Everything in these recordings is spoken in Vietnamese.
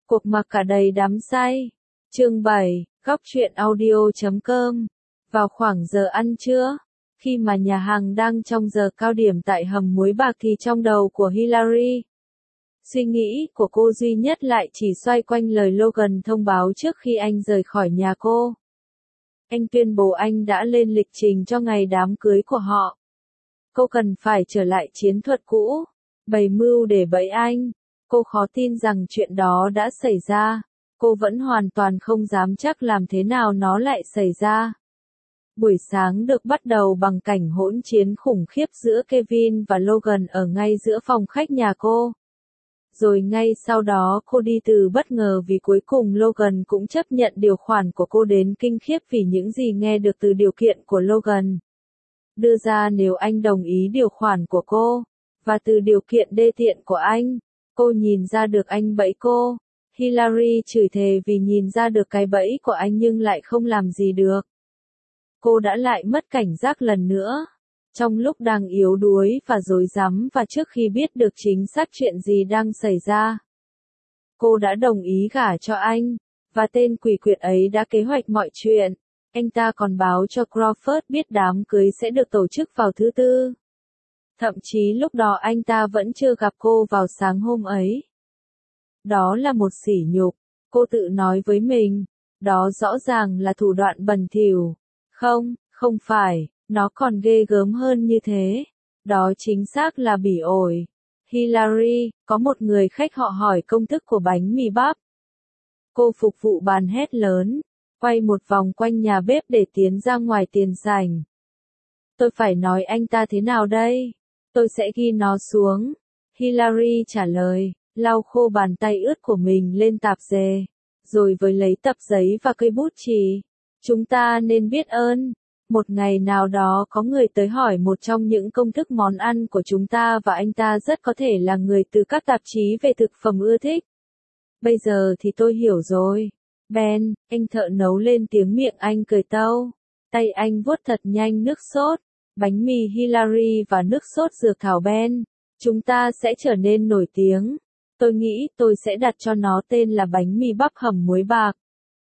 Cuộc mặc cả đầy đắm say. Chương 7, góc truyện audio.com. Vào khoảng giờ ăn trưa, khi mà nhà hàng đang trong giờ cao điểm tại hầm muối bạc thì trong đầu của Hillary, suy nghĩ của cô duy nhất lại chỉ xoay quanh lời Logan thông báo trước khi anh rời khỏi nhà cô. Anh tuyên bố anh đã lên lịch trình cho ngày đám cưới của họ. Cô cần phải trở lại chiến thuật cũ, bày mưu để bẫy anh. Cô khó tin rằng chuyện đó đã xảy ra. Cô vẫn hoàn toàn không dám chắc làm thế nào nó lại xảy ra. Buổi sáng được bắt đầu bằng cảnh hỗn chiến khủng khiếp giữa Kevin và Logan ở ngay giữa phòng khách nhà cô. Rồi ngay sau đó cô đi từ bất ngờ vì cuối cùng Logan cũng chấp nhận điều khoản của cô đến kinh khiếp vì những gì nghe được từ điều kiện của Logan đưa ra nếu anh đồng ý điều khoản của cô, và từ điều kiện đê tiện của anh. Cô nhìn ra được anh bẫy cô. Hillary chửi thề vì nhìn ra được cái bẫy của anh nhưng lại không làm gì được. Cô đã lại mất cảnh giác lần nữa. Trong lúc đang yếu đuối và rối rắm và trước khi biết được chính xác chuyện gì đang xảy ra, cô đã đồng ý gả cho anh, và tên quỷ quyệt ấy đã kế hoạch mọi chuyện. Anh ta còn báo cho Crawford biết đám cưới sẽ được tổ chức vào thứ Tư. Thậm chí lúc đó anh ta vẫn chưa gặp cô vào sáng hôm ấy. Đó là một sỉ nhục, cô tự nói với mình. Đó rõ ràng là thủ đoạn bẩn thỉu. Không phải, nó còn ghê gớm hơn như thế. Đó chính xác là bỉ ổi. Hillary, có một người khách họ hỏi công thức của bánh mì bắp. Cô phục vụ bàn hét lớn, quay một vòng quanh nhà bếp để tiến ra ngoài tiền sảnh. Tôi phải nói anh ta thế nào đây? Tôi sẽ ghi nó xuống. Hillary trả lời, lau khô bàn tay ướt của mình lên tạp dề, rồi với lấy tập giấy và cây bút chì. Chúng ta nên biết ơn. Một ngày nào đó có người tới hỏi một trong những công thức món ăn của chúng ta và anh ta rất có thể là người từ các tạp chí về thực phẩm ưa thích. Bây giờ thì tôi hiểu rồi. Ben, anh thợ nấu lên tiếng, miệng anh cười tâu. Tay anh vuốt thật nhanh nước sốt, bánh mì Hillary và nước sốt dược thảo Ben. Chúng ta sẽ trở nên nổi tiếng. Tôi nghĩ tôi sẽ đặt cho nó tên là bánh mì bắp hầm muối bạc.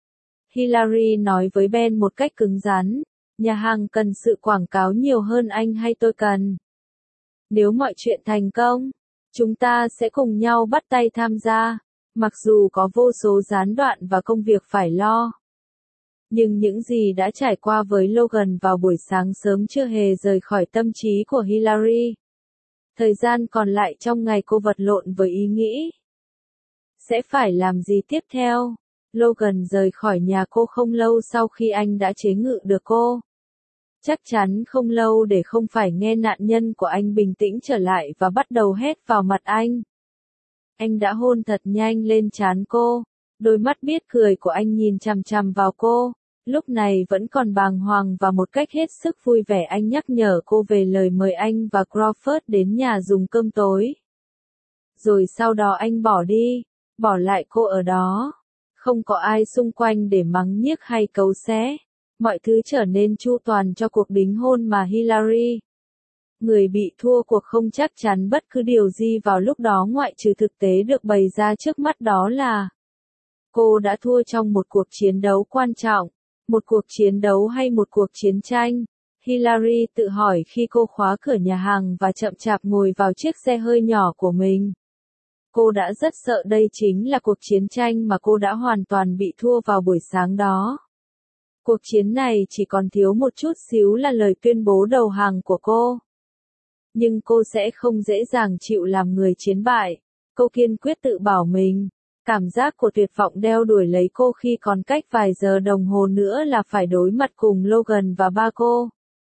Hillary nói với Ben một cách cứng rắn. Nhà hàng cần sự quảng cáo nhiều hơn anh hay tôi cần. Nếu mọi chuyện thành công, chúng ta sẽ cùng nhau bắt tay tham gia. Mặc dù có vô số gián đoạn và công việc phải lo. Nhưng những gì đã trải qua với Logan vào buổi sáng sớm chưa hề rời khỏi tâm trí của Hillary. Thời gian còn lại trong ngày cô vật lộn với ý nghĩ. Sẽ phải làm gì tiếp theo? Logan rời khỏi nhà cô không lâu sau khi anh đã chế ngự được cô. Chắc chắn không lâu để không phải nghe nạn nhân của anh bình tĩnh trở lại và bắt đầu hét vào mặt anh. Anh đã hôn thật nhanh lên trán cô. Đôi mắt biết cười của anh nhìn chằm chằm vào cô. Lúc này vẫn còn bàng hoàng và một cách hết sức vui vẻ anh nhắc nhở cô về lời mời anh và Crawford đến nhà dùng cơm tối. Rồi sau đó anh bỏ đi, bỏ lại cô ở đó. Không có ai xung quanh để mắng nhiếc hay cấu xé. Mọi thứ trở nên chu toàn cho cuộc đính hôn mà Hillary, người bị thua cuộc, không chắc chắn bất cứ điều gì vào lúc đó ngoại trừ thực tế được bày ra trước mắt, đó là cô đã thua trong một cuộc chiến đấu quan trọng. Một cuộc chiến đấu hay một cuộc chiến tranh? Hillary tự hỏi khi cô khóa cửa nhà hàng và chậm chạp ngồi vào chiếc xe hơi nhỏ của mình. Cô đã rất sợ đây chính là cuộc chiến tranh mà cô đã hoàn toàn bị thua vào buổi sáng đó. Cuộc chiến này chỉ còn thiếu một chút xíu là lời tuyên bố đầu hàng của cô. Nhưng cô sẽ không dễ dàng chịu làm người chiến bại. Cô kiên quyết tự bảo mình. Cảm giác của tuyệt vọng đeo đuổi lấy cô khi còn cách vài giờ đồng hồ nữa là phải đối mặt cùng Logan và ba cô.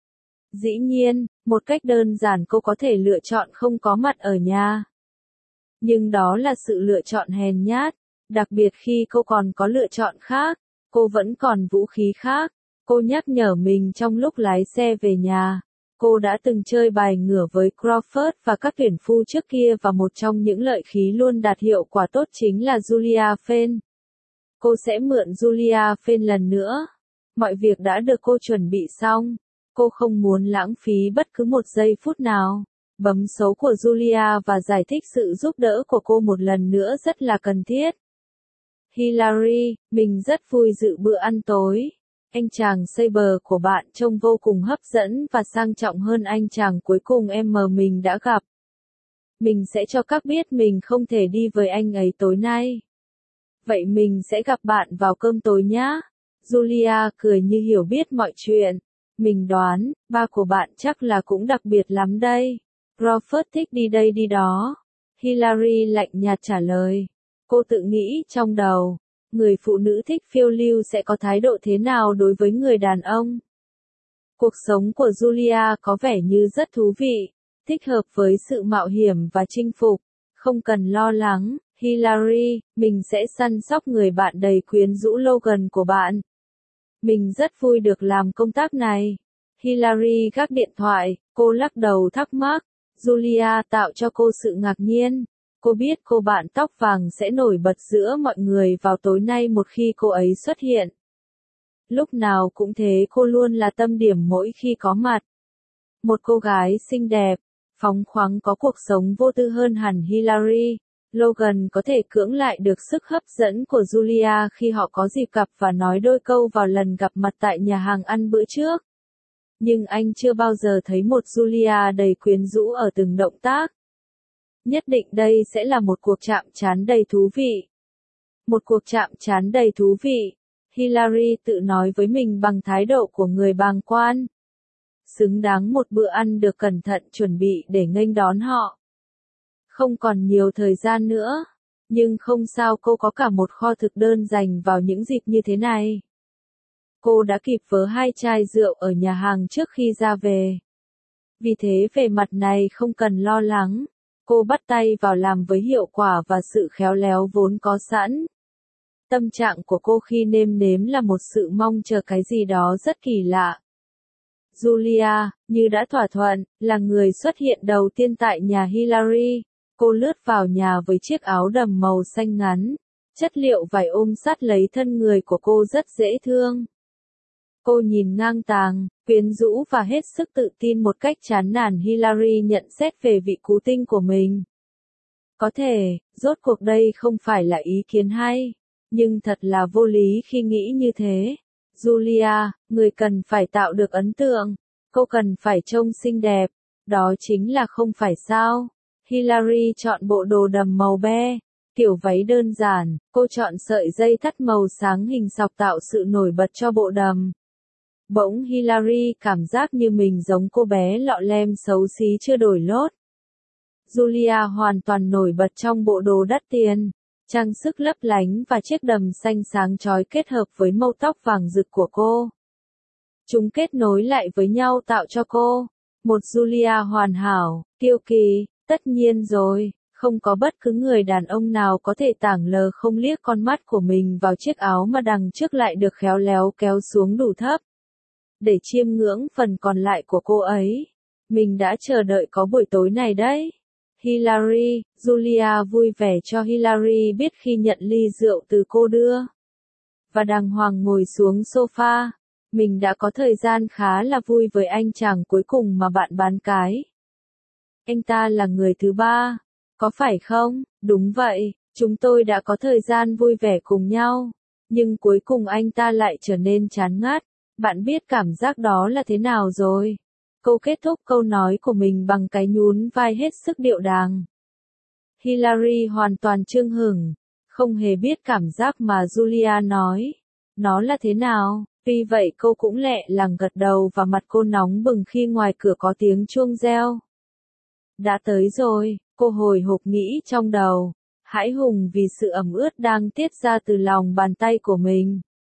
Dĩ nhiên, một cách đơn giản cô có thể lựa chọn không có mặt ở nhà. Nhưng đó là sự lựa chọn hèn nhát, đặc biệt khi cô còn có lựa chọn khác. Cô vẫn còn vũ khí khác. Cô nhắc nhở mình trong lúc lái xe về nhà. Cô đã từng chơi bài ngửa với Crawford và các tuyển phu trước kia và một trong những lợi khí luôn đạt hiệu quả tốt chính là Julia Fenn. Cô sẽ mượn Julia Fenn lần nữa. Mọi việc đã được cô chuẩn bị xong. Cô không muốn lãng phí bất cứ một giây phút nào. Bấm số của Julia và giải thích sự giúp đỡ của cô một lần nữa rất là cần thiết. Hillary, mình rất vui dự bữa ăn tối. Anh chàng Saber của bạn trông vô cùng hấp dẫn và sang trọng hơn anh chàng cuối cùng mình đã gặp. Mình sẽ cho các biết mình không thể đi với anh ấy tối nay. Vậy mình sẽ gặp bạn vào cơm tối nhá. Julia cười như hiểu biết mọi chuyện. Mình đoán, ba của bạn chắc là cũng đặc biệt lắm đây. Crawford thích đi đây đi đó. Hillary lạnh nhạt trả lời. Cô tự nghĩ trong đầu, người phụ nữ thích phiêu lưu sẽ có thái độ thế nào đối với người đàn ông. Cuộc sống của Julia có vẻ như rất thú vị, thích hợp với sự mạo hiểm và chinh phục. Không cần lo lắng, Hillary, mình sẽ săn sóc người bạn đầy quyến rũ Logan của bạn. Mình rất vui được làm công tác này. Hillary gác điện thoại, cô lắc đầu thắc mắc. Julia tạo cho cô sự ngạc nhiên. Cô biết cô bạn tóc vàng sẽ nổi bật giữa mọi người vào tối nay một khi cô ấy xuất hiện. Lúc nào cũng thế, cô luôn là tâm điểm mỗi khi có mặt. Một cô gái xinh đẹp, phóng khoáng có cuộc sống vô tư hơn hẳn Hillary. Logan có thể cưỡng lại được sức hấp dẫn của Julia khi họ có dịp gặp và nói đôi câu vào lần gặp mặt tại nhà hàng ăn bữa trước. Nhưng anh chưa bao giờ thấy một Julia đầy quyến rũ ở từng động tác. Nhất định đây sẽ là một cuộc chạm trán đầy thú vị. Một cuộc chạm trán đầy thú vị. Hillary tự nói với mình bằng thái độ của người bàng quan. Xứng đáng một bữa ăn được cẩn thận chuẩn bị để nghênh đón họ. Không còn nhiều thời gian nữa. Nhưng không sao, cô có cả một kho thực đơn dành vào những dịp như thế này. Cô đã kịp vớ 2 chai rượu ở nhà hàng trước khi ra về. Vì thế về mặt này không cần lo lắng. Cô bắt tay vào làm với hiệu quả và sự khéo léo vốn có sẵn. Tâm trạng của cô khi nêm nếm là một sự mong chờ cái gì đó rất kỳ lạ. Julia, như đã thỏa thuận, là người xuất hiện đầu tiên tại nhà Hillary. Cô lướt vào nhà với chiếc áo đầm màu xanh ngắn. Chất liệu vải ôm sát lấy thân người của cô rất dễ thương. Cô nhìn ngang tàng, quyến rũ và hết sức tự tin một cách chán nản. Hillary nhận xét về vị cứu tinh của mình. Có thể, rốt cuộc đây không phải là ý kiến hay, nhưng thật là vô lý khi nghĩ như thế. Julia, người cần phải tạo được ấn tượng, cô cần phải trông xinh đẹp, đó chính là không phải sao. Hillary chọn bộ đồ đầm màu be, kiểu váy đơn giản, cô chọn sợi dây thắt màu sáng hình sọc tạo sự nổi bật cho bộ đầm. Bỗng Hillary cảm giác như mình giống cô bé lọ lem xấu xí chưa đổi lốt. Julia hoàn toàn nổi bật trong bộ đồ đắt tiền, trang sức lấp lánh và chiếc đầm xanh sáng chói kết hợp với màu tóc vàng rực của cô. Chúng kết nối lại với nhau tạo cho cô một Julia hoàn hảo, kiêu kỳ. Tất nhiên rồi, không có bất cứ người đàn ông nào có thể tảng lờ không liếc con mắt của mình vào chiếc áo mà đằng trước lại được khéo léo kéo xuống đủ thấp. Để chiêm ngưỡng phần còn lại của cô ấy. Mình đã chờ đợi có buổi tối này đấy. Hillary, Julia vui vẻ cho Hillary biết khi nhận ly rượu từ cô đưa. Và đàng hoàng ngồi xuống sofa. Mình đã có thời gian khá là vui với anh chàng cuối cùng mà bạn bán cái. Anh ta là người thứ ba. Có phải không? Đúng vậy, chúng tôi đã có thời gian vui vẻ cùng nhau. Nhưng cuối cùng anh ta lại trở nên chán ngắt. Bạn biết cảm giác đó là thế nào rồi? Cô kết thúc câu nói của mình bằng cái nhún vai hết sức điệu đàng. Hillary hoàn toàn chưng hửng, không hề biết cảm giác mà Julia nói. Nó là thế nào? Tuy vậy cô cũng lẹ làng gật đầu và mặt cô nóng bừng khi ngoài cửa có tiếng chuông reo. Đã tới rồi, cô hồi hộp nghĩ trong đầu, hãi hùng vì sự ẩm ướt đang tiết ra từ lòng bàn tay của mình.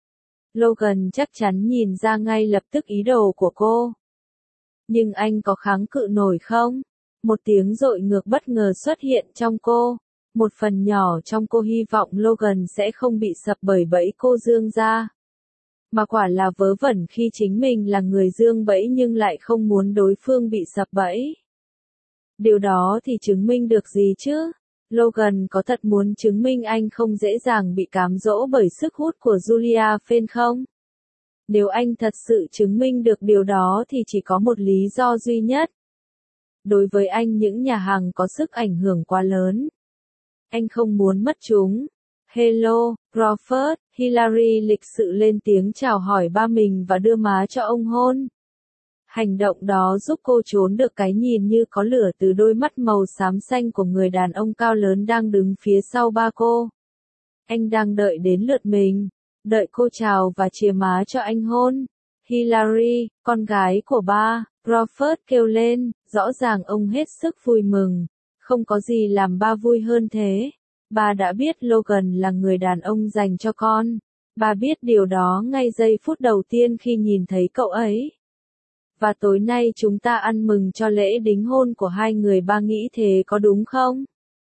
Logan chắc chắn nhìn ra ngay lập tức ý đồ của cô. Nhưng anh có kháng cự nổi không? Một tiếng dội ngược bất ngờ xuất hiện trong cô. Một phần nhỏ trong cô hy vọng Logan sẽ không bị sập bởi bẫy cô dương ra. Mà quả là vớ vẩn khi chính mình là người dương bẫy nhưng lại không muốn đối phương bị sập bẫy. Điều đó thì chứng minh được gì chứ? Logan có thật muốn chứng minh anh không dễ dàng bị cám dỗ bởi sức hút của Julia Phen không? Nếu anh thật sự chứng minh được điều đó thì chỉ có một lý do duy nhất. Đối với anh những nhà hàng có sức ảnh hưởng quá lớn. Anh không muốn mất chúng. Hello, Crawford, Hillary lịch sự lên tiếng chào hỏi ba mình và đưa má cho ông hôn. Hành động đó giúp cô trốn được cái nhìn như có lửa từ đôi mắt màu xám xanh của người đàn ông cao lớn đang đứng phía sau ba cô. Anh đang đợi đến lượt mình, đợi cô chào và chìa má cho anh hôn. Hillary, con gái của ba, Crawford kêu lên, rõ ràng ông hết sức vui mừng. Không có gì làm ba vui hơn thế. Ba đã biết Logan là người đàn ông dành cho con. Ba biết điều đó ngay giây phút đầu tiên khi nhìn thấy cậu ấy. Và tối nay chúng ta ăn mừng cho lễ đính hôn của hai người, ba nghĩ thế có đúng không?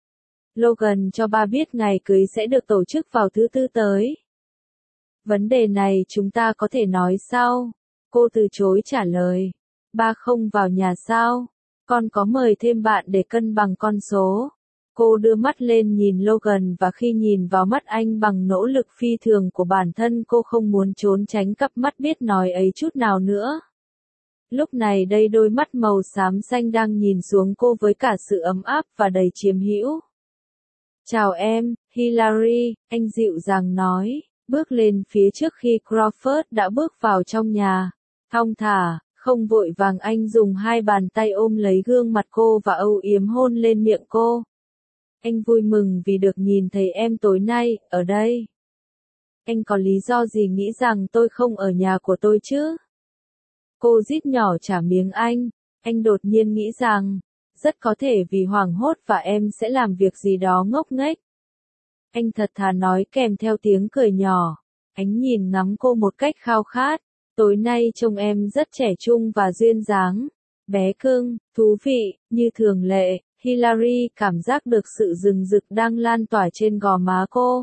Logan cho ba biết ngày cưới sẽ được tổ chức vào thứ Tư tới. Vấn đề này chúng ta có thể nói sau. Cô từ chối trả lời. Ba không vào nhà sao? Con có mời thêm bạn để cân bằng con số. Cô đưa mắt lên nhìn Logan và khi nhìn vào mắt anh bằng nỗ lực phi thường của bản thân, cô không muốn trốn tránh cặp mắt biết nói ấy chút nào nữa. Lúc này đây đôi mắt màu xám xanh đang nhìn xuống cô với cả sự ấm áp và đầy chiếm hữu. Chào em, Hillary, anh dịu dàng nói, bước lên phía trước khi Crawford đã bước vào trong nhà. Thong thả, không vội vàng, anh dùng hai bàn tay ôm lấy gương mặt cô và âu yếm hôn lên miệng cô. Anh vui mừng vì được nhìn thấy em tối nay, ở đây. Anh có lý do gì nghĩ rằng tôi không ở nhà của tôi chứ? Cô rít nhỏ trả miếng anh đột nhiên nghĩ rằng, rất có thể vì hoảng hốt và em sẽ làm việc gì đó ngốc nghếch. Anh thật thà nói kèm theo tiếng cười nhỏ, anh nhìn ngắm cô một cách khao khát, tối nay trông em rất trẻ trung và duyên dáng, bé cưng, thú vị, như thường lệ, Hillary cảm giác được sự rừng rực đang lan tỏa trên gò má cô.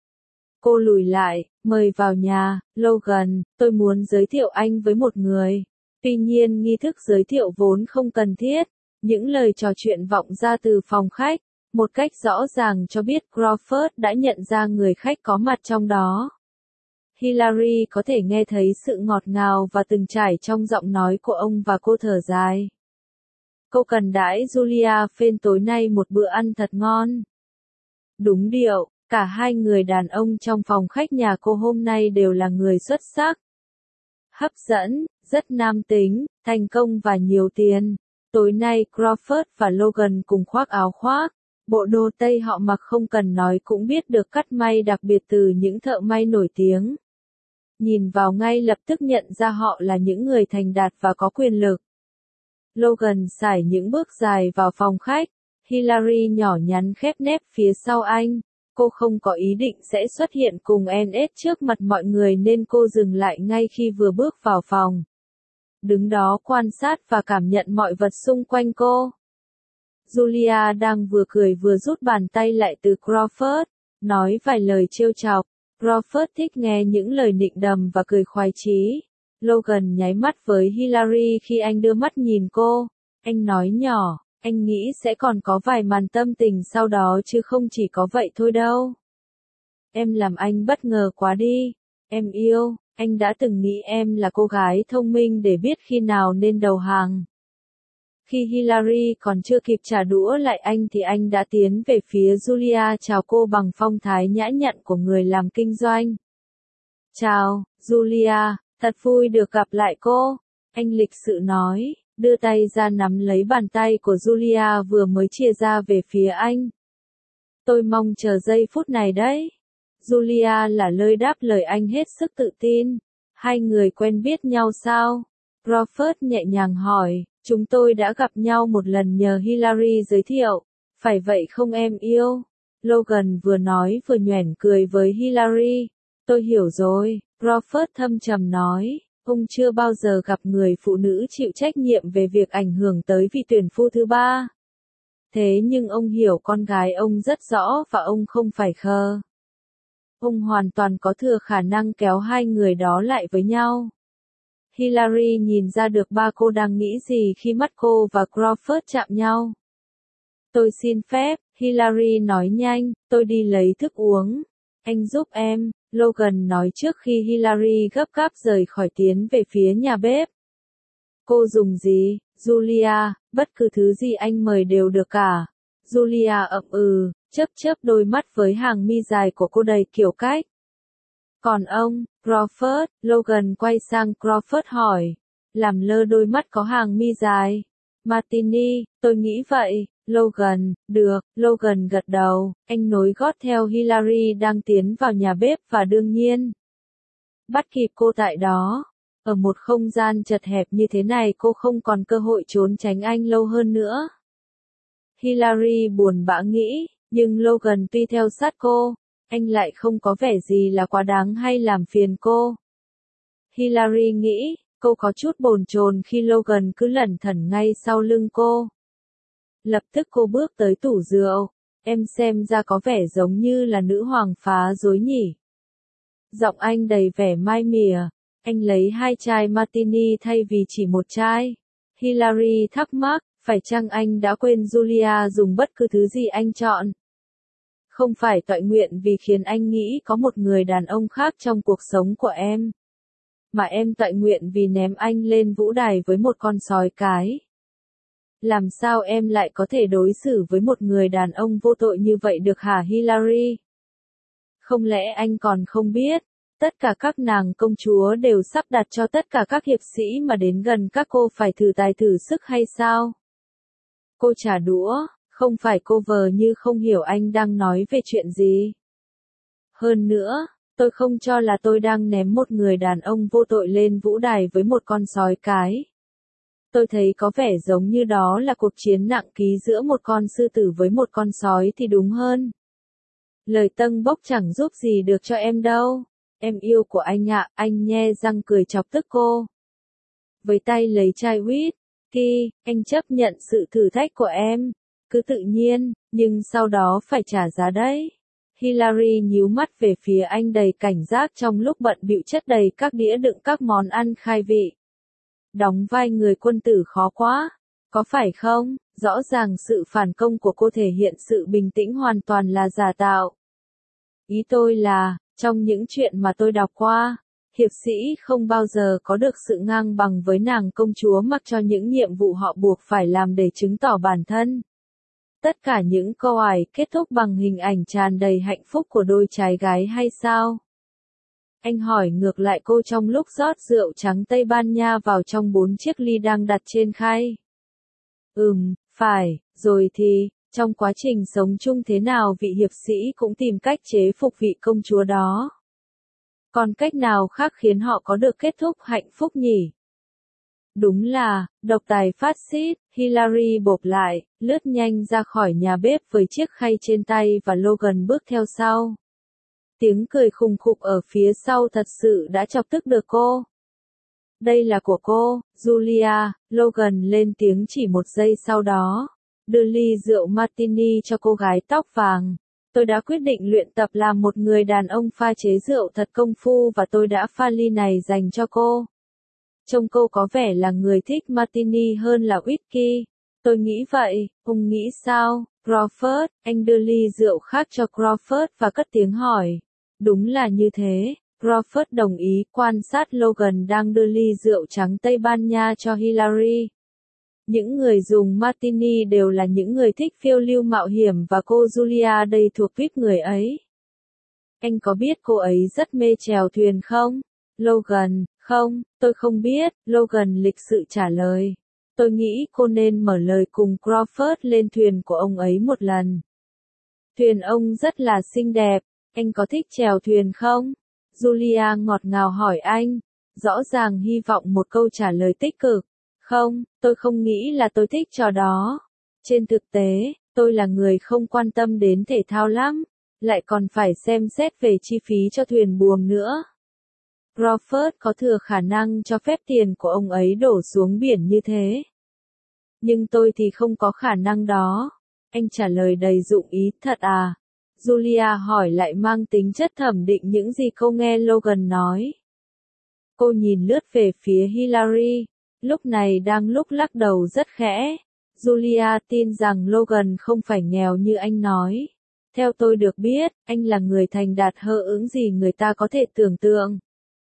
Cô lùi lại, mời vào nhà, Logan, tôi muốn giới thiệu anh với một người. Tuy nhiên nghi thức giới thiệu vốn không cần thiết, những lời trò chuyện vọng ra từ phòng khách, một cách rõ ràng cho biết Crawford đã nhận ra người khách có mặt trong đó. Hillary có thể nghe thấy sự ngọt ngào và từng trải trong giọng nói của ông và cô thở dài. Cô cần đãi Julia Phen tối nay một bữa ăn thật ngon. Đúng điệu, cả hai người đàn ông trong phòng khách nhà cô hôm nay đều là người xuất sắc. Hấp dẫn, rất nam tính, thành công và nhiều tiền. Tối nay Crawford và Logan cùng khoác áo khoác. Bộ đồ tây họ mặc không cần nói cũng biết được cắt may đặc biệt từ những thợ may nổi tiếng. Nhìn vào ngay lập tức nhận ra họ là những người thành đạt và có quyền lực. Logan sải những bước dài vào phòng khách. Hillary nhỏ nhắn khép nép phía sau anh. Cô không có ý định sẽ xuất hiện cùng NS trước mặt mọi người nên cô dừng lại ngay khi vừa bước vào phòng. Đứng đó quan sát và cảm nhận mọi vật xung quanh cô. Julia đang vừa cười vừa rút bàn tay lại từ Crawford, nói vài lời trêu chọc. Crawford thích nghe những lời nịnh đầm và cười khoái chí. Logan nháy mắt với Hillary khi anh đưa mắt nhìn cô. Anh nói nhỏ, anh nghĩ sẽ còn có vài màn tâm tình sau đó chứ không chỉ có vậy thôi đâu. Em làm anh bất ngờ quá đi. Em yêu, anh đã từng nghĩ em là cô gái thông minh để biết khi nào nên đầu hàng. Khi Hillary còn chưa kịp trả đũa lại anh thì anh đã tiến về phía Julia chào cô bằng phong thái nhã nhặn của người làm kinh doanh. Chào, Julia, thật vui được gặp lại cô. Anh lịch sự nói, đưa tay ra nắm lấy bàn tay của Julia vừa mới chia ra về phía anh. Tôi mong chờ giây phút này đấy. Julia là lời đáp lời anh hết sức tự tin. Hai người quen biết nhau sao? Crawford nhẹ nhàng hỏi. Chúng tôi đã gặp nhau một lần nhờ Hillary giới thiệu. Phải vậy không em yêu? Logan vừa nói vừa nhoẻn cười với Hillary. Tôi hiểu rồi, Crawford thâm trầm nói. Ông chưa bao giờ gặp người phụ nữ chịu trách nhiệm về việc ảnh hưởng tới vị tuyển phu thứ ba. Thế nhưng ông hiểu con gái ông rất rõ và ông không phải khờ. Ông hoàn toàn có thừa khả năng kéo hai người đó lại với nhau. Hillary nhìn ra được ba cô đang nghĩ gì khi mắt cô và Crawford chạm nhau. Tôi xin phép, Hillary nói nhanh, tôi đi lấy thức uống. Anh giúp em, Logan nói trước khi Hillary gấp gáp rời khỏi tiến về phía nhà bếp. Cô dùng gì, Julia, bất cứ thứ gì anh mời đều được cả. Julia ậm ừ, chớp chớp đôi mắt với hàng mi dài của cô đầy kiểu cách. Còn ông, Crawford, Logan quay sang Crawford hỏi. Làm lơ đôi mắt có hàng mi dài. Martini, tôi nghĩ vậy. Logan, được, Logan gật đầu, anh nối gót theo Hillary đang tiến vào nhà bếp và đương nhiên bắt kịp cô tại đó. Ở một không gian chật hẹp như thế này cô không còn cơ hội trốn tránh anh lâu hơn nữa. Hillary buồn bã nghĩ, nhưng Logan tuy theo sát cô, anh lại không có vẻ gì là quá đáng hay làm phiền cô. Hillary nghĩ, cô có chút bồn chồn khi Logan cứ lẩn thẩn ngay sau lưng cô. Lập tức cô bước tới tủ rượu, em xem ra có vẻ giống như là nữ hoàng phá rối nhỉ. Giọng anh đầy vẻ mai mỉa, anh lấy 2 chai martini thay vì chỉ 1 chai. Hillary thắc mắc, phải chăng anh đã quên Julia dùng bất cứ thứ gì anh chọn? Không phải toại nguyện vì khiến anh nghĩ có một người đàn ông khác trong cuộc sống của em. Mà em toại nguyện vì ném anh lên vũ đài với một con sói cái. Làm sao em lại có thể đối xử với một người đàn ông vô tội như vậy được hả Hillary? Không lẽ anh còn không biết, tất cả các nàng công chúa đều sắp đặt cho tất cả các hiệp sĩ mà đến gần các cô phải thử tài thử sức hay sao? Cô trả đũa, không phải cô vờ như không hiểu anh đang nói về chuyện gì. Hơn nữa, tôi không cho là tôi đang ném một người đàn ông vô tội lên vũ đài với một con sói cái. Tôi thấy có vẻ giống như đó là cuộc chiến nặng ký giữa một con sư tử với một con sói thì đúng hơn. Lời tâng bốc chẳng giúp gì được cho em đâu. Em yêu của anh ạ, anh nhe răng cười chọc tức cô. Với tay lấy chai whisky, anh chấp nhận sự thử thách của em. Cứ tự nhiên, nhưng sau đó phải trả giá đấy. Hillary nhíu mắt về phía anh đầy cảnh giác trong lúc bận bịu chất đầy các đĩa đựng các món ăn khai vị. Đóng vai người quân tử khó quá, có phải không? Rõ ràng sự phản công của cô thể hiện sự bình tĩnh hoàn toàn là giả tạo. Ý tôi là, trong những chuyện mà tôi đọc qua, hiệp sĩ không bao giờ có được sự ngang bằng với nàng công chúa mặc cho những nhiệm vụ họ buộc phải làm để chứng tỏ bản thân. Tất cả những câu ải kết thúc bằng hình ảnh tràn đầy hạnh phúc của đôi trai gái hay sao? Anh hỏi ngược lại cô trong lúc rót rượu trắng Tây Ban Nha vào trong 4 chiếc ly đang đặt trên khay. Phải, rồi thì, trong quá trình sống chung thế nào vị hiệp sĩ cũng tìm cách chế phục vị công chúa đó. Còn cách nào khác khiến họ có được kết thúc hạnh phúc nhỉ? Đúng là, độc tài phát xít, Hillary bộp lại, lướt nhanh ra khỏi nhà bếp với chiếc khay trên tay và Logan bước theo sau. Tiếng cười khùng khục ở phía sau thật sự đã chọc tức được cô. Đây là của cô, Julia, Logan lên tiếng chỉ 1 giây sau đó. Đưa ly rượu martini cho cô gái tóc vàng. Tôi đã quyết định luyện tập làm một người đàn ông pha chế rượu thật công phu và tôi đã pha ly này dành cho cô. Trông cô có vẻ là người thích martini hơn là whisky. Tôi nghĩ vậy, ông nghĩ sao, Crawford? Anh đưa ly rượu khác cho Crawford và cất tiếng hỏi. Đúng là như thế, Crawford đồng ý quan sát Logan đang đưa ly rượu trắng Tây Ban Nha cho Hillary. Những người dùng martini đều là những người thích phiêu lưu mạo hiểm và cô Julia đây thuộc tuýp người ấy. Anh có biết cô ấy rất mê chèo thuyền không? Logan, không, tôi không biết, Logan lịch sự trả lời. Tôi nghĩ cô nên mở lời cùng Crawford lên thuyền của ông ấy một lần. Thuyền ông rất là xinh đẹp, anh có thích chèo thuyền không? Julia ngọt ngào hỏi anh, rõ ràng hy vọng một câu trả lời tích cực. Không, tôi không nghĩ là tôi thích trò đó. Trên thực tế, tôi là người không quan tâm đến thể thao lắm, lại còn phải xem xét về chi phí cho thuyền buồm nữa. Crawford có thừa khả năng cho phép tiền của ông ấy đổ xuống biển như thế. Nhưng tôi thì không có khả năng đó. Anh trả lời đầy dụng ý, thật à? Julia hỏi lại mang tính chất thẩm định những gì cô nghe Logan nói. Cô nhìn lướt về phía Hillary, lúc này đang lúc lắc đầu rất khẽ. Julia tin rằng Logan không phải nghèo như anh nói. Theo tôi được biết, anh là người thành đạt hơn ứng gì người ta có thể tưởng tượng.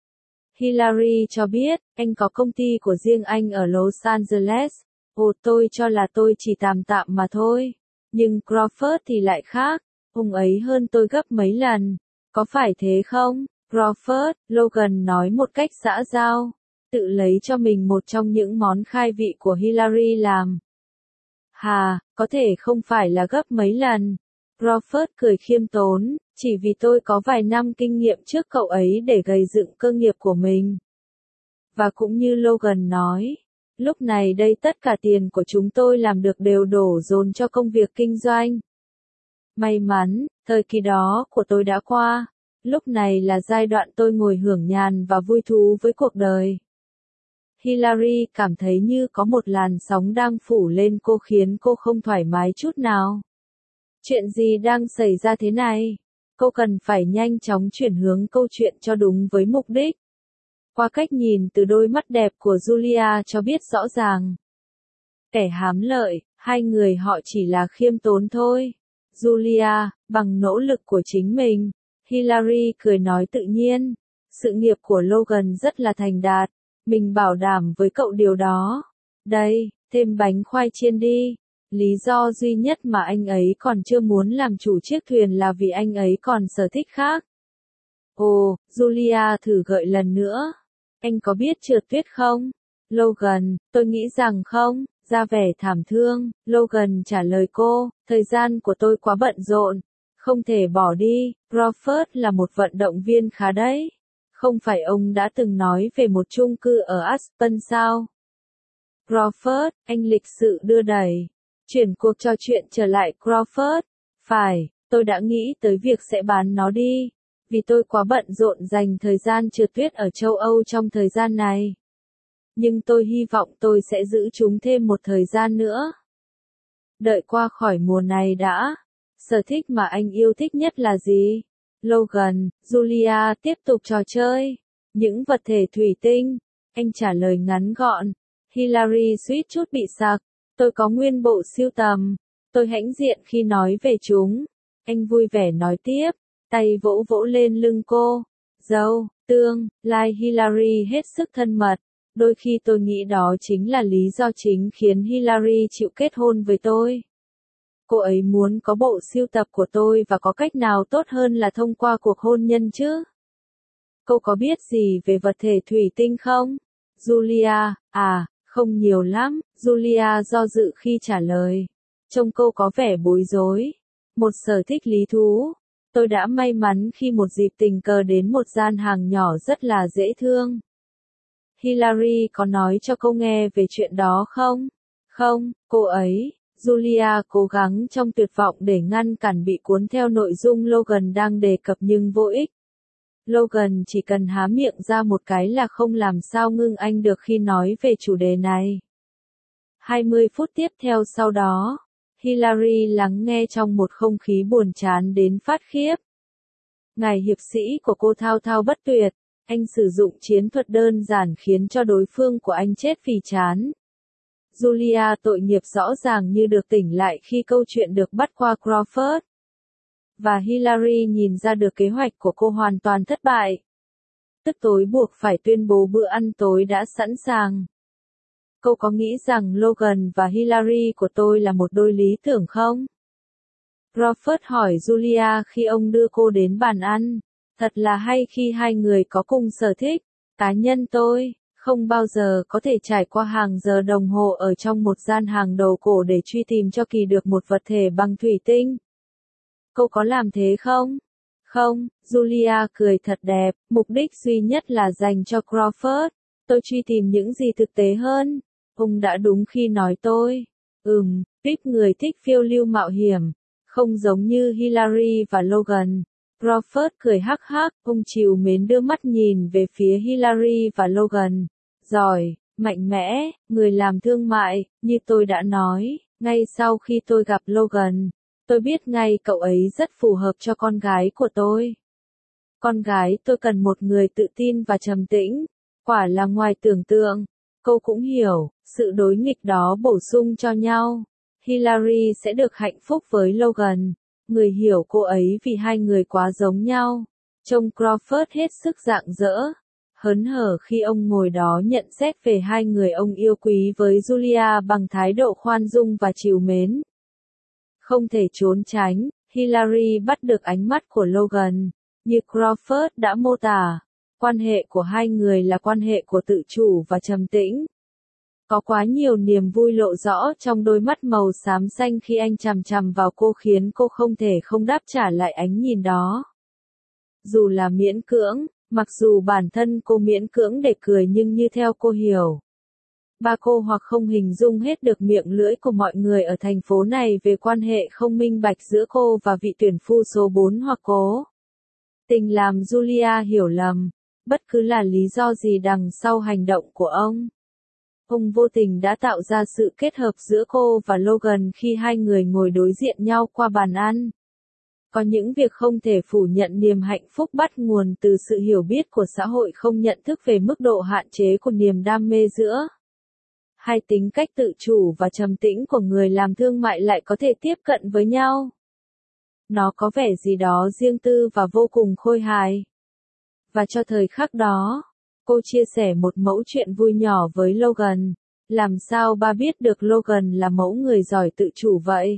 Hillary cho biết, anh có công ty của riêng anh ở Los Angeles. Ồ, tôi cho là tôi chỉ tạm tạm mà thôi. Nhưng Crawford thì lại khác. Ông ấy hơn tôi gấp mấy lần. Có phải thế không, Crawford? Logan nói một cách xã giao, tự lấy cho mình một trong những món khai vị của Hillary làm. Hà, có thể không phải là gấp mấy lần. Crawford cười khiêm tốn, chỉ vì tôi có vài năm kinh nghiệm trước cậu ấy để gây dựng cơ nghiệp của mình. Và cũng như Logan nói, lúc này đây tất cả tiền của chúng tôi làm được đều đổ dồn cho công việc kinh doanh. May mắn, thời kỳ đó của tôi đã qua. Lúc này là giai đoạn tôi ngồi hưởng nhàn và vui thú với cuộc đời. Hillary cảm thấy như có một làn sóng đang phủ lên cô khiến cô không thoải mái chút nào. Chuyện gì đang xảy ra thế này? Cô cần phải nhanh chóng chuyển hướng câu chuyện cho đúng với mục đích. Qua cách nhìn từ đôi mắt đẹp của Julia cho biết rõ ràng. Kẻ hám lợi, hai người họ chỉ là khiêm tốn thôi. Julia, bằng nỗ lực của chính mình. Hillary cười nói tự nhiên. Sự nghiệp của Logan rất là thành đạt. Mình bảo đảm với cậu điều đó. Đây, thêm bánh khoai chiên đi. Lý do duy nhất mà anh ấy còn chưa muốn làm chủ chiếc thuyền là vì anh ấy còn sở thích khác. Ồ, Julia thử gợi lần nữa. Anh có biết trượt tuyết không? Logan, tôi nghĩ rằng không. Ra vẻ thảm thương, Logan trả lời cô, thời gian của tôi quá bận rộn. Không thể bỏ đi. Crawford là một vận động viên khá đấy. Không phải ông đã từng nói về một chung cư ở Aspen sao? Crawford, anh lịch sự đưa đẩy. Chuyển cuộc trò chuyện trở lại Crawford. Phải, tôi đã nghĩ tới việc sẽ bán nó đi. Vì tôi quá bận rộn dành thời gian trượt tuyết ở châu Âu trong thời gian này. Nhưng tôi hy vọng tôi sẽ giữ chúng thêm một thời gian nữa. Đợi qua khỏi mùa này đã. Sở thích mà anh yêu thích nhất là gì? Logan, Julia tiếp tục trò chơi. Những vật thể thủy tinh. Anh trả lời ngắn gọn. Hillary suýt chút bị sặc. Tôi có nguyên bộ sưu tầm. Tôi hãnh diện khi nói về chúng. Anh vui vẻ nói tiếp. Tay vỗ vỗ lên lưng cô. Dâu, tương, lai Hillary hết sức thân mật. Đôi khi tôi nghĩ đó chính là lý do chính khiến Hillary chịu kết hôn với tôi. Cô ấy muốn có bộ sưu tập của tôi và có cách nào tốt hơn là thông qua cuộc hôn nhân chứ? Cô có biết gì về vật thể thủy tinh không? Julia, không nhiều lắm. Julia do dự khi trả lời. Trông cô có vẻ bối rối. Một sở thích lý thú. Tôi đã may mắn khi một dịp tình cờ đến một gian hàng nhỏ rất là dễ thương. Hillary có nói cho cô nghe về chuyện đó không? Không, cô ấy. Julia cố gắng trong tuyệt vọng để ngăn cản bị cuốn theo nội dung Logan đang đề cập nhưng vô ích. Logan chỉ cần há miệng ra một cái là không làm sao ngưng anh được khi nói về chủ đề này. 20 phút tiếp theo sau đó, Hillary lắng nghe trong một không khí buồn chán đến phát khiếp. Ngài hiệp sĩ của cô thao thao bất tuyệt, anh sử dụng chiến thuật đơn giản khiến cho đối phương của anh chết vì chán. Julia tội nghiệp rõ ràng như được tỉnh lại khi câu chuyện được bắt qua Crawford. Và Hillary nhìn ra được kế hoạch của cô hoàn toàn thất bại. Tức tối buộc phải tuyên bố bữa ăn tối đã sẵn sàng. Cô có nghĩ rằng Logan và Hillary của tôi là một đôi lý tưởng không? Crawford hỏi Julia khi ông đưa cô đến bàn ăn. Thật là hay khi hai người có cùng sở thích. Cá nhân tôi không bao giờ có thể trải qua hàng giờ đồng hồ ở trong một gian hàng đồ cổ để truy tìm cho kỳ được một vật thể bằng thủy tinh. Cô có làm thế không? Không, Julia cười thật đẹp, mục đích duy nhất là dành cho Crawford. Tôi truy tìm những gì thực tế hơn. Ông đã đúng khi nói tôi. Pip người thích phiêu lưu mạo hiểm. Không giống như Hillary và Logan. Crawford cười hắc hắc, ông trìu mến đưa mắt nhìn về phía Hillary và Logan. Giỏi, mạnh mẽ, người làm thương mại, như tôi đã nói, ngay sau khi tôi gặp Logan, tôi biết ngay cậu ấy rất phù hợp cho con gái của tôi. Con gái tôi cần một người tự tin và trầm tĩnh, quả là ngoài tưởng tượng. Cô cũng hiểu, sự đối nghịch đó bổ sung cho nhau. Hillary sẽ được hạnh phúc với Logan. Người hiểu cô ấy vì hai người quá giống nhau. Trông Crawford hết sức rạng rỡ. Hớn hở khi ông ngồi đó nhận xét về hai người ông yêu quý với Julia bằng thái độ khoan dung và trìu mến. Không thể trốn tránh, Hillary bắt được ánh mắt của Logan. Như Crawford đã mô tả, quan hệ của hai người là quan hệ của tự chủ và trầm tĩnh. Có quá nhiều niềm vui lộ rõ trong đôi mắt màu xám xanh khi anh chằm chằm vào cô khiến cô không thể không đáp trả lại ánh nhìn đó. Dù là miễn cưỡng, mặc dù bản thân cô miễn cưỡng để cười nhưng như theo cô hiểu. Ba cô hoặc không hình dung hết được miệng lưỡi của mọi người ở thành phố này về quan hệ không minh bạch giữa cô và vị tuyển phu số 4 hoặc cố tình làm Julia hiểu lầm, bất cứ là lý do gì đằng sau hành động của ông. Ông vô tình đã tạo ra sự kết hợp giữa cô và Logan khi hai người ngồi đối diện nhau qua bàn ăn. Có những việc không thể phủ nhận niềm hạnh phúc bắt nguồn từ sự hiểu biết của xã hội không nhận thức về mức độ hạn chế của niềm đam mê giữa hai tính cách tự chủ và trầm tĩnh của người làm thương mại lại có thể tiếp cận với nhau. Nó có vẻ gì đó riêng tư và vô cùng khôi hài. Và cho thời khắc đó, cô chia sẻ một mẫu chuyện vui nhỏ với Logan. Làm sao ba biết được Logan là mẫu người giỏi tự chủ vậy?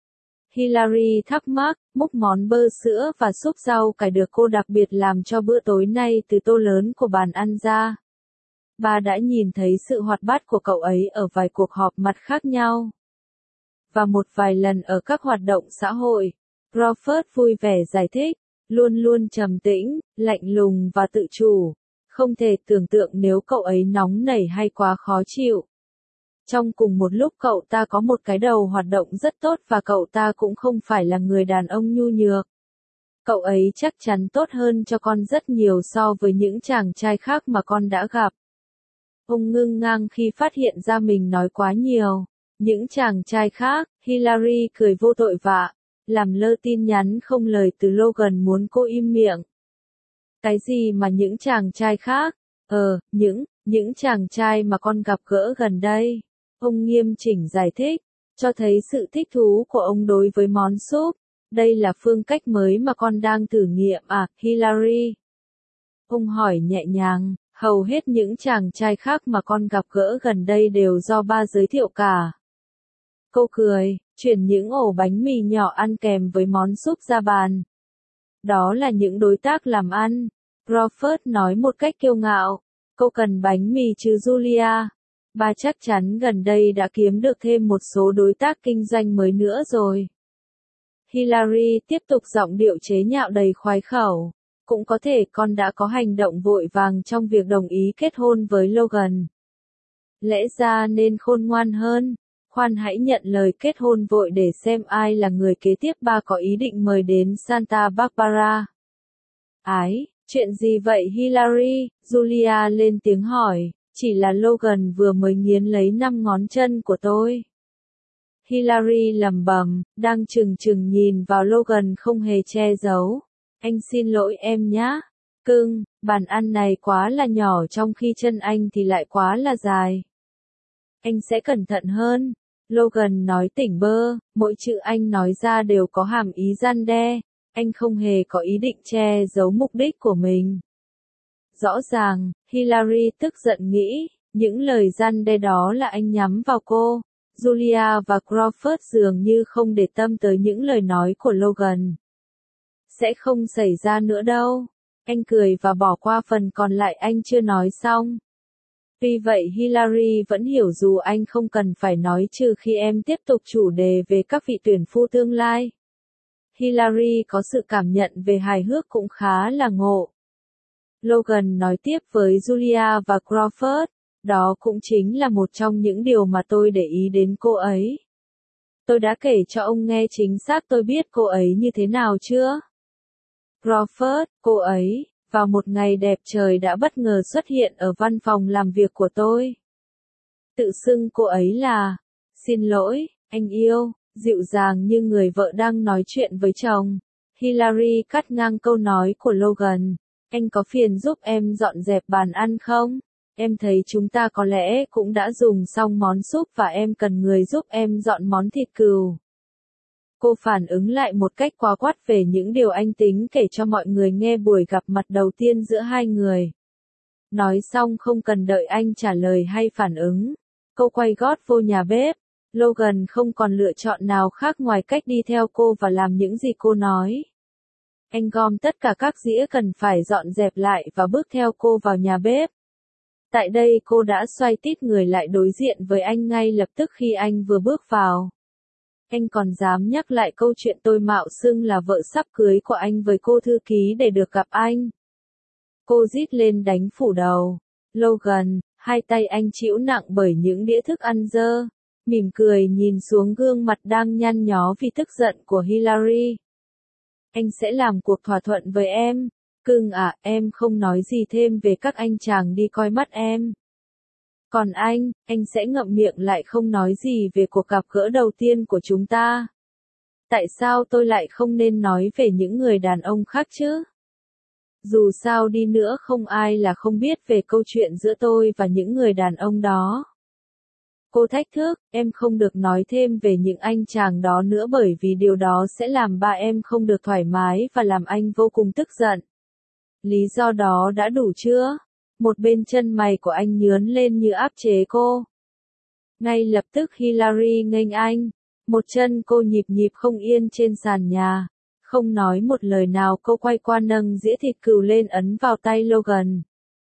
Hillary thắc mắc, múc món bơ sữa và súp rau cải được cô đặc biệt làm cho bữa tối nay từ tô lớn của bàn ăn ra. Ba đã nhìn thấy sự hoạt bát của cậu ấy ở vài cuộc họp mặt khác nhau. Và một vài lần ở các hoạt động xã hội. Crawford vui vẻ giải thích, luôn luôn trầm tĩnh, lạnh lùng và tự chủ. Không thể tưởng tượng nếu cậu ấy nóng nảy hay quá khó chịu. Trong cùng một lúc cậu ta có một cái đầu hoạt động rất tốt và cậu ta cũng không phải là người đàn ông nhu nhược. Cậu ấy chắc chắn tốt hơn cho con rất nhiều so với những chàng trai khác mà con đã gặp. Ông ngưng ngang khi phát hiện ra mình nói quá nhiều. Những chàng trai khác, Hillary cười vô tội vạ, làm lơ tin nhắn không lời từ Logan muốn cô im miệng. Cái gì mà những chàng trai khác? Những chàng trai mà con gặp gỡ gần đây. Ông nghiêm chỉnh giải thích, cho thấy sự thích thú của ông đối với món súp. Đây là phương cách mới mà con đang thử nghiệm à, Hillary? Ông hỏi nhẹ nhàng, hầu hết những chàng trai khác mà con gặp gỡ gần đây đều do ba giới thiệu cả. Cô cười, chuyển những ổ bánh mì nhỏ ăn kèm với món súp ra bàn. Đó là những đối tác làm ăn. Crawford nói một cách kiêu ngạo. Cô cần bánh mì chứ Julia. Ba chắc chắn gần đây đã kiếm được thêm một số đối tác kinh doanh mới nữa rồi. Hillary tiếp tục giọng điệu chế nhạo đầy khoái khẩu. Cũng có thể con đã có hành động vội vàng trong việc đồng ý kết hôn với Logan. Lẽ ra nên khôn ngoan hơn. Khoan hãy nhận lời kết hôn vội để xem ai là người kế tiếp ba có ý định mời đến Santa Barbara. Ái, chuyện gì vậy Hillary? Julia lên tiếng hỏi, chỉ là Logan vừa mới nghiến lấy 5 ngón chân của tôi. Hillary lẩm bẩm, đang chừng nhìn vào Logan không hề che giấu. Anh xin lỗi em nhá. Cưng, bàn ăn này quá là nhỏ trong khi chân anh thì lại quá là dài. Anh sẽ cẩn thận hơn. Logan nói tỉnh bơ, mỗi chữ anh nói ra đều có hàm ý răn đe. Anh không hề có ý định che giấu mục đích của mình. Rõ ràng, Hillary tức giận nghĩ, những lời răn đe đó là anh nhắm vào cô. Julia và Crawford dường như không để tâm tới những lời nói của Logan. Sẽ không xảy ra nữa đâu. Anh cười và bỏ qua phần còn lại anh chưa nói xong. Vì vậy Hillary vẫn hiểu dù anh không cần phải nói trừ khi em tiếp tục chủ đề về các vị tuyển phu tương lai. Hillary có sự cảm nhận về hài hước cũng khá là ngộ. Logan nói tiếp với Julia và Crawford, đó cũng chính là một trong những điều mà tôi để ý đến cô ấy. Tôi đã kể cho ông nghe chính xác tôi biết cô ấy như thế nào chưa? Crawford, cô ấy, vào một ngày đẹp trời đã bất ngờ xuất hiện ở văn phòng làm việc của tôi. Tự xưng cô ấy là, xin lỗi, anh yêu, dịu dàng như người vợ đang nói chuyện với chồng. Hillary cắt ngang câu nói của Logan. Anh có phiền giúp em dọn dẹp bàn ăn không? Em thấy chúng ta có lẽ cũng đã dùng xong món súp và em cần người giúp em dọn món thịt cừu. Cô phản ứng lại một cách quá quát về những điều anh tính kể cho mọi người nghe buổi gặp mặt đầu tiên giữa hai người. Nói xong không cần đợi anh trả lời hay phản ứng. Cô quay gót vô nhà bếp. Logan không còn lựa chọn nào khác ngoài cách đi theo cô và làm những gì cô nói. Anh gom tất cả các dĩa cần phải dọn dẹp lại và bước theo cô vào nhà bếp. Tại đây cô đã xoay tít người lại đối diện với anh ngay lập tức khi anh vừa bước vào. Anh còn dám nhắc lại câu chuyện tôi mạo xưng là vợ sắp cưới của anh với cô thư ký để được gặp anh. Cô rít lên đánh phủ đầu. Logan, hai tay anh trĩu nặng bởi những đĩa thức ăn dơ, mỉm cười nhìn xuống gương mặt đang nhăn nhó vì tức giận của Hillary. Anh sẽ làm cuộc thỏa thuận với em. Cưng à, em không nói gì thêm về các anh chàng đi coi mắt em. Còn anh sẽ ngậm miệng lại không nói gì về cuộc gặp gỡ đầu tiên của chúng ta. Tại sao tôi lại không nên nói về những người đàn ông khác chứ? Dù sao đi nữa không ai là không biết về câu chuyện giữa tôi và những người đàn ông đó. Cô thách thức, em không được nói thêm về những anh chàng đó nữa bởi vì điều đó sẽ làm ba em không được thoải mái và làm anh vô cùng tức giận. Lý do đó đã đủ chưa? Một bên chân mày của anh nhướn lên như áp chế cô. Ngay lập tức Hillary nghênh anh. Một chân cô nhịp nhịp không yên trên sàn nhà. Không nói một lời nào cô quay qua nâng dĩa thịt cừu lên ấn vào tay Logan.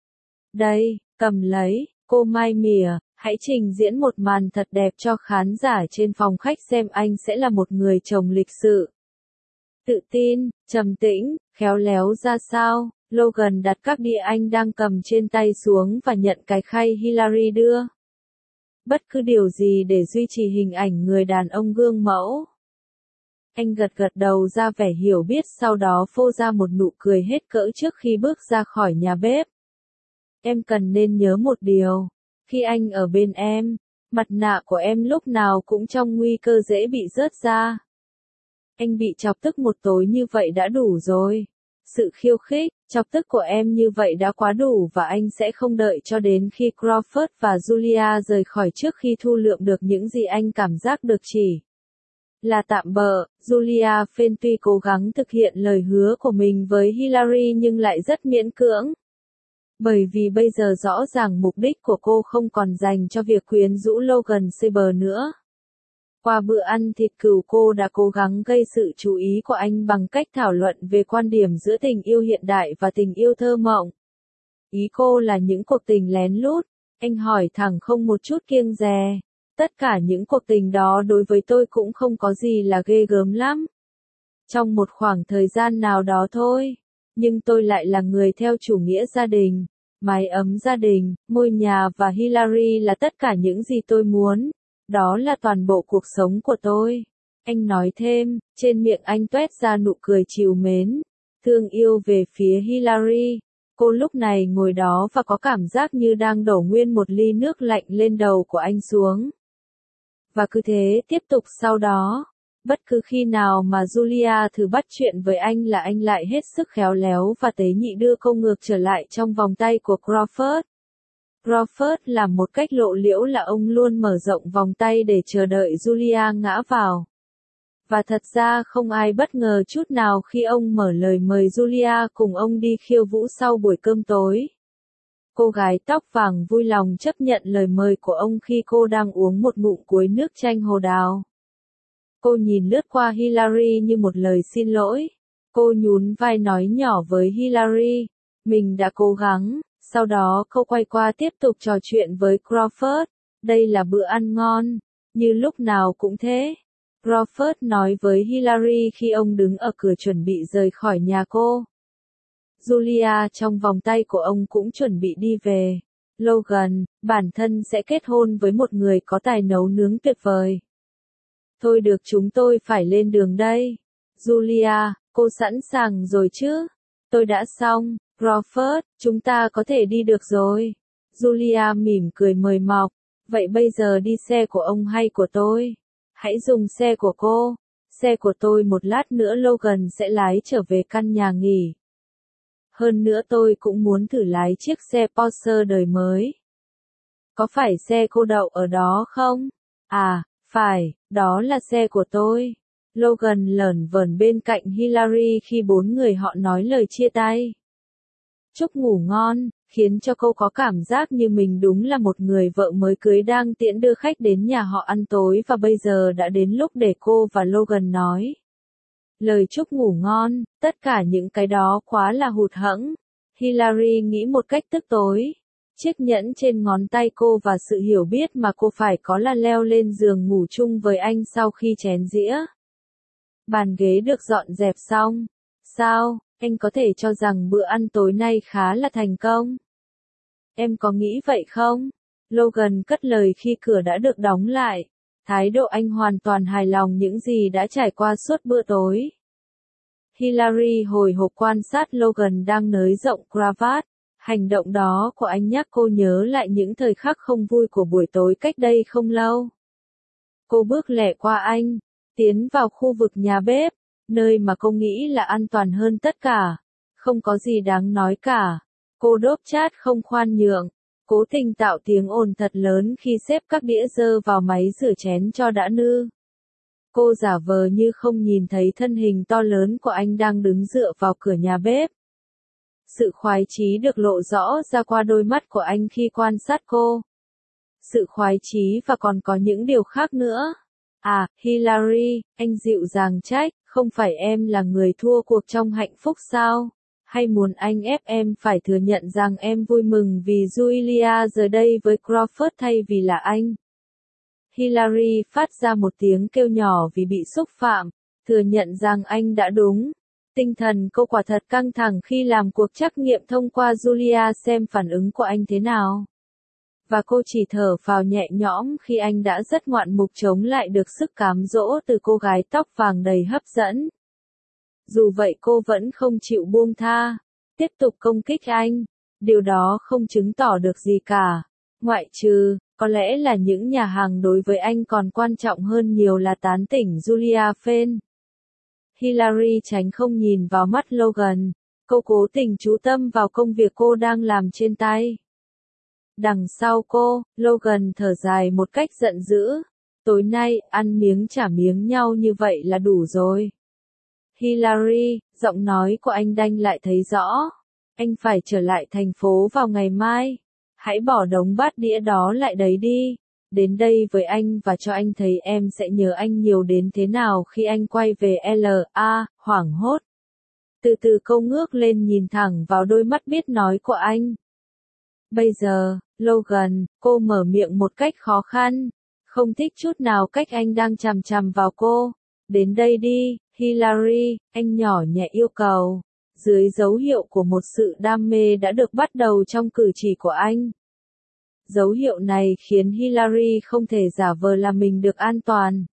Đây, cầm lấy, cô mai mỉa, hãy trình diễn một màn thật đẹp cho khán giả trên phòng khách xem anh sẽ là một người chồng lịch sự. Tự tin, trầm tĩnh, khéo léo ra sao, Logan đặt các đĩa anh đang cầm trên tay xuống và nhận cái khay Hillary đưa. Bất cứ điều gì để duy trì hình ảnh người đàn ông gương mẫu. Anh gật gật đầu ra vẻ hiểu biết sau đó phô ra một nụ cười hết cỡ trước khi bước ra khỏi nhà bếp. Em cần nên nhớ một điều. Khi anh ở bên em, mặt nạ của em lúc nào cũng trong nguy cơ dễ bị rớt ra. Anh bị chọc tức một tối như vậy đã đủ rồi. Sự khiêu khích, chọc tức của em như vậy đã quá đủ và anh sẽ không đợi cho đến khi Crawford và Julia rời khỏi trước khi thu lượm được những gì anh cảm giác được chỉ là tạm bợ. Julia Fenn tuy cố gắng thực hiện lời hứa của mình với Hillary nhưng lại rất miễn cưỡng. Bởi vì bây giờ rõ ràng mục đích của cô không còn dành cho việc quyến rũ Logan Saber nữa. Qua bữa ăn thịt cừu cô đã cố gắng gây sự chú ý của anh bằng cách thảo luận về quan điểm giữa tình yêu hiện đại và tình yêu thơ mộng. Ý cô là những cuộc tình lén lút, anh hỏi thẳng không một chút kiêng dè. Tất cả những cuộc tình đó đối với tôi cũng không có gì là ghê gớm lắm. Trong một khoảng thời gian nào đó thôi. Nhưng tôi lại là người theo chủ nghĩa gia đình, mái ấm gia đình, ngôi nhà và Hillary là tất cả những gì tôi muốn. Đó là toàn bộ cuộc sống của tôi. Anh nói thêm, trên miệng anh toét ra nụ cười trìu mến, thương yêu về phía Hillary. Cô lúc này ngồi đó và có cảm giác như đang đổ nguyên một ly nước lạnh lên đầu của anh xuống. Và cứ thế tiếp tục sau đó. Bất cứ khi nào mà Julia thử bắt chuyện với anh là anh lại hết sức khéo léo và tế nhị đưa cô ngược trở lại trong vòng tay của Crawford. Crawford làm một cách lộ liễu là ông luôn mở rộng vòng tay để chờ đợi Julia ngã vào. Và thật ra không ai bất ngờ chút nào khi ông mở lời mời Julia cùng ông đi khiêu vũ sau buổi cơm tối. Cô gái tóc vàng vui lòng chấp nhận lời mời của ông khi cô đang uống một ngụm cuối nước chanh hồ đào. Cô nhìn lướt qua Hillary như một lời xin lỗi. Cô nhún vai nói nhỏ với Hillary, mình đã cố gắng. Sau đó cô quay qua tiếp tục trò chuyện với Crawford. Đây là bữa ăn ngon, như lúc nào cũng thế. Crawford nói với Hillary khi ông đứng ở cửa chuẩn bị rời khỏi nhà cô. Julia trong vòng tay của ông cũng chuẩn bị đi về. Logan, bản thân sẽ kết hôn với một người có tài nấu nướng tuyệt vời. Thôi được, chúng tôi phải lên đường đây. Julia, cô sẵn sàng rồi chứ? Tôi đã xong. Crawford, chúng ta có thể đi được rồi. Julia mỉm cười mời mọc. Vậy bây giờ đi xe của ông hay của tôi? Hãy dùng xe của cô. Xe của tôi một lát nữa Logan sẽ lái trở về căn nhà nghỉ. Hơn nữa tôi cũng muốn thử lái chiếc xe Porsche đời mới. Có phải xe cô đậu ở đó không? À, phải, đó là xe của tôi. Logan lởn vởn bên cạnh Hillary khi bốn người họ nói lời chia tay. Chúc ngủ ngon, khiến cho cô có cảm giác như mình đúng là một người vợ mới cưới đang tiễn đưa khách đến nhà họ ăn tối và bây giờ đã đến lúc để cô và Logan nói. Lời chúc ngủ ngon, tất cả những cái đó quá là hụt hẫng. Hillary nghĩ một cách tức tối. Chiếc nhẫn trên ngón tay cô và sự hiểu biết mà cô phải có là leo lên giường ngủ chung với anh sau khi chén dĩa. Bàn ghế được dọn dẹp xong. Sao, anh có thể cho rằng bữa ăn tối nay khá là thành công? Em có nghĩ vậy không? Logan cất lời khi cửa đã được đóng lại. Thái độ anh hoàn toàn hài lòng những gì đã trải qua suốt bữa tối. Hillary hồi hộp quan sát Logan đang nới rộng cravat. Hành động đó của anh nhắc cô nhớ lại những thời khắc không vui của buổi tối cách đây không lâu. Cô bước lẻ qua anh, tiến vào khu vực nhà bếp, nơi mà cô nghĩ là an toàn hơn tất cả. Không có gì đáng nói cả. Cô đốp chát không khoan nhượng, cố tình tạo tiếng ồn thật lớn khi xếp các đĩa dơ vào máy rửa chén cho đã nư. Cô giả vờ như không nhìn thấy thân hình to lớn của anh đang đứng dựa vào cửa nhà bếp. Sự khoái chí được lộ rõ ra qua đôi mắt của anh khi quan sát cô. Sự khoái chí và còn có những điều khác nữa. À, Hillary, anh dịu dàng trách, không phải em là người thua cuộc trong hạnh phúc sao? Hay muốn anh ép em phải thừa nhận rằng em vui mừng vì Julia giờ đây với Crawford thay vì là anh? Hillary phát ra một tiếng kêu nhỏ vì bị xúc phạm, thừa nhận rằng anh đã đúng. Tinh thần cô quả thật căng thẳng khi làm cuộc trắc nghiệm thông qua Julia xem phản ứng của anh thế nào. Và cô chỉ thở phào nhẹ nhõm khi anh đã rất ngoạn mục chống lại được sức cám dỗ từ cô gái tóc vàng đầy hấp dẫn. Dù vậy cô vẫn không chịu buông tha, tiếp tục công kích anh. Điều đó không chứng tỏ được gì cả. Ngoại trừ, có lẽ là những nhà hàng đối với anh còn quan trọng hơn nhiều là tán tỉnh Julia Fenn. Hillary tránh không nhìn vào mắt Logan. Cô cố tình chú tâm vào công việc cô đang làm trên tay. Đằng sau cô, Logan thở dài một cách giận dữ. Tối nay, ăn miếng trả miếng nhau như vậy là đủ rồi. Hillary, giọng nói của anh đanh lại thấy rõ. Anh phải trở lại thành phố vào ngày mai. Hãy bỏ đống bát đĩa đó lại đấy đi. Đến đây với anh và cho anh thấy em sẽ nhớ anh nhiều đến thế nào khi anh quay về LA, hoảng hốt. Từ từ cô ngước lên nhìn thẳng vào đôi mắt biết nói của anh. Bây giờ, Logan, cô mở miệng một cách khó khăn. Không thích chút nào cách anh đang chằm chằm vào cô. Đến đây đi, Hillary, anh nhỏ nhẹ yêu cầu. Dưới dấu hiệu của một sự đam mê đã được bắt đầu trong cử chỉ của anh. Dấu hiệu này khiến Hillary không thể giả vờ là mình được an toàn.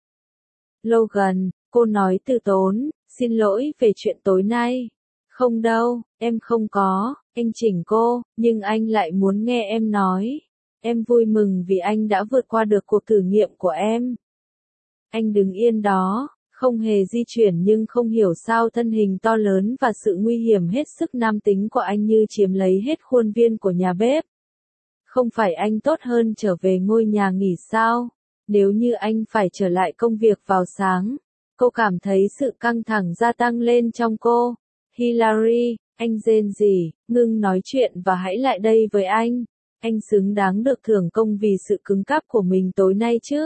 Logan, cô nói từ tốn, xin lỗi về chuyện tối nay. Không đâu, em không có, anh chỉnh cô, nhưng anh lại muốn nghe em nói. Em vui mừng vì anh đã vượt qua được cuộc thử nghiệm của em. Anh đứng yên đó, không hề di chuyển nhưng không hiểu sao thân hình to lớn và sự nguy hiểm hết sức nam tính của anh như chiếm lấy hết khuôn viên của nhà bếp. Không phải anh tốt hơn trở về ngôi nhà nghỉ sao? Nếu như anh phải trở lại công việc vào sáng. Cô cảm thấy sự căng thẳng gia tăng lên trong cô. Hillary, anh rên rỉ, ngưng nói chuyện và hãy lại đây với anh. Anh xứng đáng được thưởng công vì sự cứng cáp của mình tối nay chứ?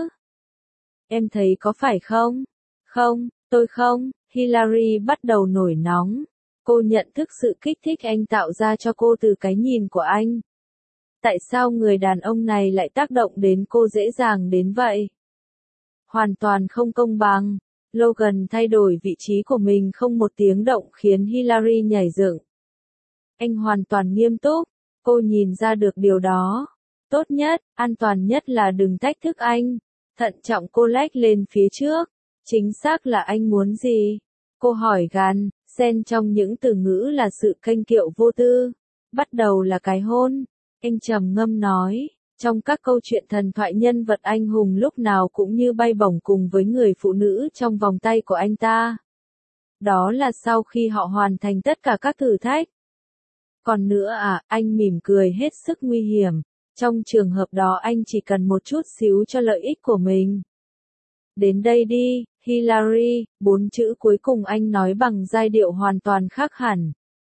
Em thấy có phải không? Không, tôi không. Hillary bắt đầu nổi nóng. Cô nhận thức sự kích thích anh tạo ra cho cô từ cái nhìn của anh. Tại sao người đàn ông này lại tác động đến cô dễ dàng đến vậy? Hoàn toàn không công bằng. Logan thay đổi vị trí của mình không một tiếng động khiến Hillary nhảy dựng. Anh hoàn toàn nghiêm túc. Cô nhìn ra được điều đó. Tốt nhất, an toàn nhất là đừng thách thức anh. Thận trọng cô lách lên phía trước. Chính xác là anh muốn gì? Cô hỏi gằn, xen trong những từ ngữ là sự kênh kiệu vô tư. Bắt đầu là cái hôn. Anh trầm ngâm nói, trong các câu chuyện thần thoại nhân vật anh hùng lúc nào cũng như bay bổng cùng với người phụ nữ trong vòng tay của anh ta. Đó là sau khi họ hoàn thành tất cả các thử thách. Còn nữa à, anh mỉm cười hết sức nguy hiểm. Trong trường hợp đó anh chỉ cần một chút xíu cho lợi ích của mình. Đến đây đi, Hillary, 4 chữ cuối cùng anh nói bằng giai điệu hoàn toàn khác hẳn.